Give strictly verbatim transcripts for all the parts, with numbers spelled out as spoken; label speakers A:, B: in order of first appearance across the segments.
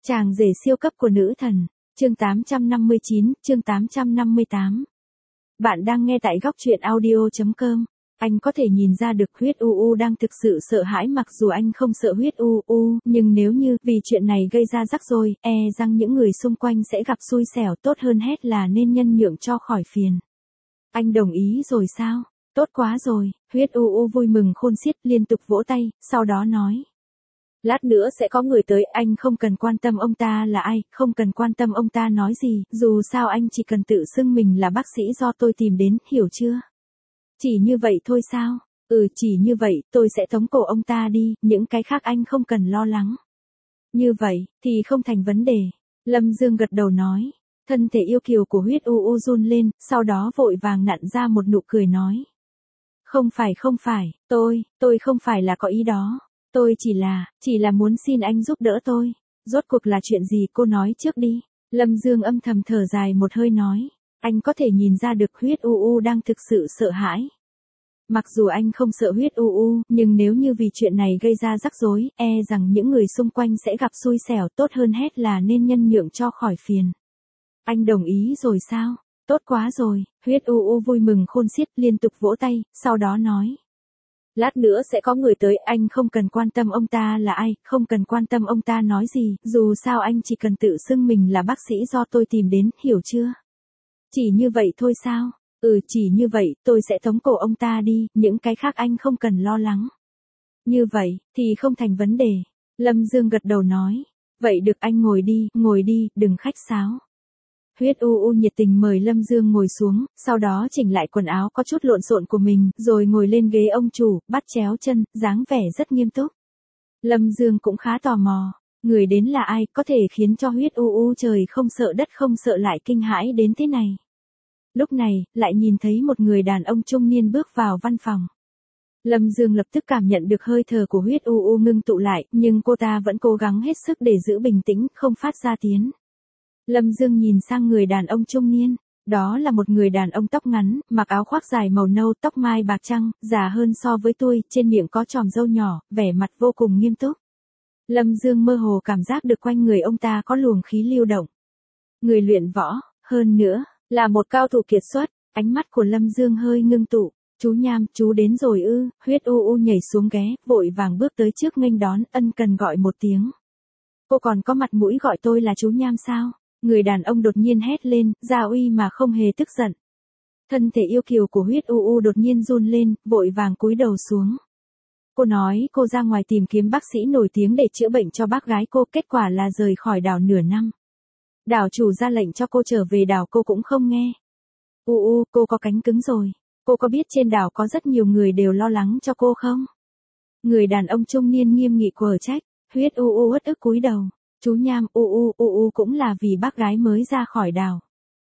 A: Chàng rể siêu cấp của nữ thần, chương tám trăm năm mươi chín, chương tám trăm năm mươi tám. Bạn đang nghe tại góc truyện audio chấm com. Anh có thể nhìn ra được huyết u u đang thực sự sợ hãi, mặc dù anh không sợ huyết u u, nhưng nếu như vì chuyện này gây ra rắc rối, e rằng những người xung quanh sẽ gặp xui xẻo, tốt hơn hết là nên nhân nhượng cho khỏi phiền. Anh đồng ý rồi sao? Tốt quá rồi, huyết u u vui mừng khôn xiết, liên tục vỗ tay, sau đó nói. Lát nữa sẽ có người tới, anh không cần quan tâm ông ta là ai, không cần quan tâm ông ta nói gì, dù sao anh chỉ cần tự xưng mình là bác sĩ do tôi tìm đến, hiểu chưa? Chỉ như vậy thôi sao? Ừ, chỉ như vậy, tôi sẽ tống cổ ông ta đi, những cái khác anh không cần lo lắng. Như vậy, thì không thành vấn đề. Lâm Dương gật đầu nói. Thân thể yêu kiều của huyết u u run lên, sau đó vội vàng nặn ra một nụ cười nói. Không phải không phải, tôi, tôi không phải là có ý đó. Tôi chỉ là, chỉ là muốn xin anh giúp đỡ tôi. Rốt cuộc là chuyện gì, cô nói trước đi. Lâm Dương âm thầm thở dài một hơi nói. Anh có thể nhìn ra được huyết u u đang thực sự sợ hãi. Mặc dù anh không sợ huyết u u, nhưng nếu như vì chuyện này gây ra rắc rối, e rằng những người xung quanh sẽ gặp xui xẻo, tốt hơn hết là nên nhân nhượng cho khỏi phiền. Anh đồng ý rồi sao? Tốt quá rồi, huyết u u vui mừng khôn xiết, liên tục vỗ tay, sau đó nói. Lát nữa sẽ có người tới, anh không cần quan tâm ông ta là ai, không cần quan tâm ông ta nói gì, dù sao anh chỉ cần tự xưng mình là bác sĩ do tôi tìm đến, hiểu chưa? Chỉ như vậy thôi sao? Ừ, chỉ như vậy, tôi sẽ tống cổ ông ta đi, những cái khác anh không cần lo lắng. Như vậy, thì không thành vấn đề. Lâm Dương gật đầu nói. Vậy được, anh ngồi đi, ngồi đi, đừng khách sáo. Huyết u u nhiệt tình mời Lâm Dương ngồi xuống, sau đó chỉnh lại quần áo có chút lộn xộn của mình, rồi ngồi lên ghế ông chủ, bắt chéo chân, dáng vẻ rất nghiêm túc. Lâm Dương cũng khá tò mò, người đến là ai, có thể khiến cho huyết u u trời không sợ đất không sợ lại kinh hãi đến thế này. Lúc này, lại nhìn thấy một người đàn ông trung niên bước vào văn phòng. Lâm Dương lập tức cảm nhận được hơi thở của huyết u u ngưng tụ lại, nhưng cô ta vẫn cố gắng hết sức để giữ bình tĩnh, không phát ra tiếng. Lâm Dương nhìn sang người đàn ông trung niên, đó là một người đàn ông tóc ngắn, mặc áo khoác dài màu nâu, tóc mai bạc trắng, già hơn so với tôi, trên miệng có chòm râu nhỏ, vẻ mặt vô cùng nghiêm túc. Lâm Dương mơ hồ cảm giác được quanh người ông ta có luồng khí lưu động. Người luyện võ, hơn nữa, là một cao thủ kiệt xuất, ánh mắt của Lâm Dương hơi ngưng tụ. Chú Nham, chú đến rồi ư? Huyết u u nhảy xuống ghé, vội vàng bước tới trước nghênh đón, ân cần gọi một tiếng. Cô còn có mặt mũi gọi tôi là chú Nham sao? Người đàn ông đột nhiên hét lên, gia uy mà không hề tức giận. Thân thể yêu kiều của huyết u u đột nhiên run lên, vội vàng cúi đầu xuống. Cô nói cô ra ngoài tìm kiếm bác sĩ nổi tiếng để chữa bệnh cho bác gái cô, kết quả là rời khỏi đảo nửa năm. Đảo chủ ra lệnh cho cô trở về đảo, cô cũng không nghe. U u, cô có cánh cứng rồi. Cô có biết trên đảo có rất nhiều người đều lo lắng cho cô không? Người đàn ông trung niên nghiêm nghị quở trách, huyết u u uất ức cúi đầu. Chú Nham, u u u u cũng là vì bác gái mới ra khỏi đảo.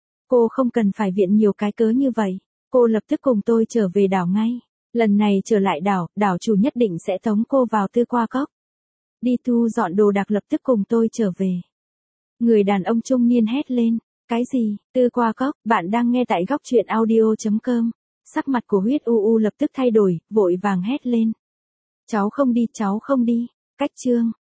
A: Cô không cần phải viện nhiều cái cớ như vậy. Cô lập tức cùng tôi trở về đảo ngay. Lần này trở lại đảo, đảo chủ nhất định sẽ tống cô vào Tư Qua Cốc. Đi thu dọn đồ đạc, lập tức cùng tôi trở về. Người đàn ông trung niên hét lên. Cái gì? Tư Qua Cốc? Bạn đang nghe tại góc truyện audio chấm com. Sắc mặt của huyết u u lập tức thay đổi, vội vàng hét lên. Cháu không đi, cháu không đi. Cách chương.